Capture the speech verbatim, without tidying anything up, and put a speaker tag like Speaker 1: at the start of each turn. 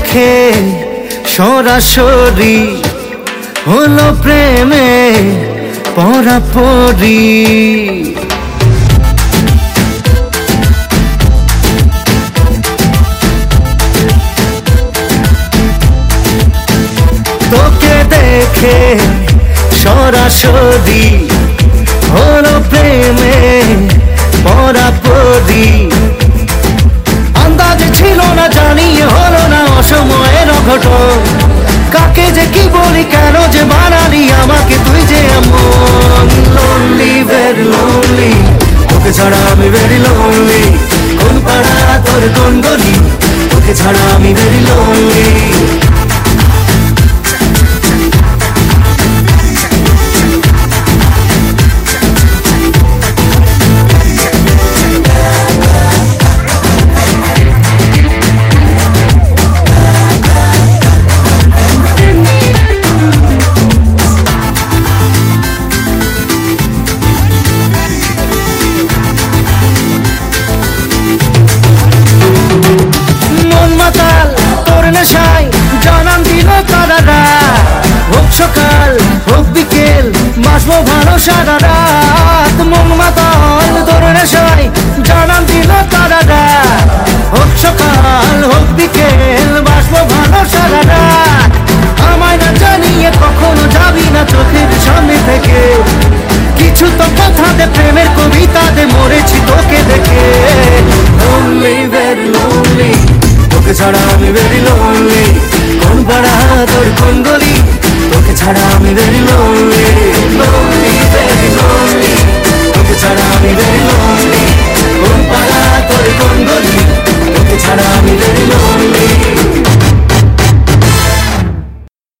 Speaker 1: দেখে সরাসরি হলো প্রেমে পরাপরি। তোকে দেখে সরাসরি হলো প্রেমে পরাপরি। আন্দাজে ছিল না, জানিয়ে হলো না অসময়ের অঘটন। কাকে যে কি বলি, কেন যে বানালি আমাকে তুই যে এমন। লোনলি ভেরি লোনলি, তোকে ছাড়া আমি ভেরি লোনলি। কোন পাড়া তোর কোন গলি, তোকে ছাড়া আমি ভেরি লোনলি। জানান দিল তারারা, হোক সকাল হোক বিকেল বাসবো ভালো সারা রাত। মন মাতাল তোর নেশায় জানান দিল তারারা, হোক সকাল হোক বিকেল বাসবো ভালো সারা রাত। আমায় না জানিয়ে কখনো যাবি না চোখের সামনে থেকে, কিছু তো কথা দে প্রেমের কবিতাতে মরেছি তোকে দেখে। লোনলি ভেরি লোনলি, তোকে ছাড়া আমি ভেরি লোনলি। কোন পাড়া তোর কোন গলি, তোকে ছাড়া আমি ভেরি লোনলি।